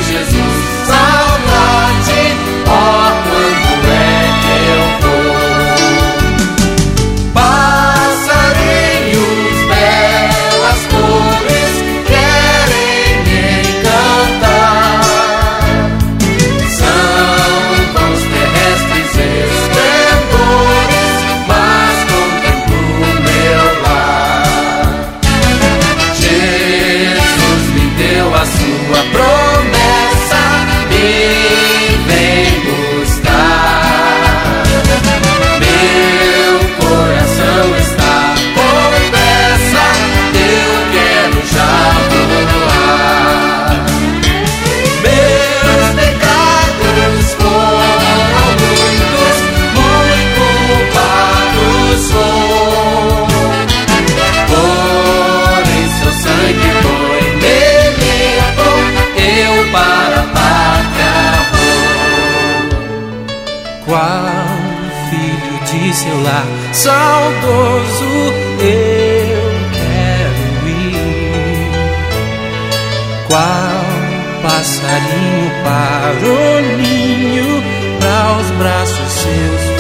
Jesus. Saudade, ó, quando é que eu vou? Passarinhos, belas cores, querem me encantar. São vãos terrestres esplendores, mas contemplo meu lar. Jesus me deu a sua promessa, me vem buscar. Meu coração está com pressa, eu quero já voar. Meus pecados foram muitos, muito culpado sou. Porém seu sangue foi me limpou, eu para a pátria vou. Qual filho de seu lar saudoso eu quero ir? Qual passarinho para o ninho, para os braços seus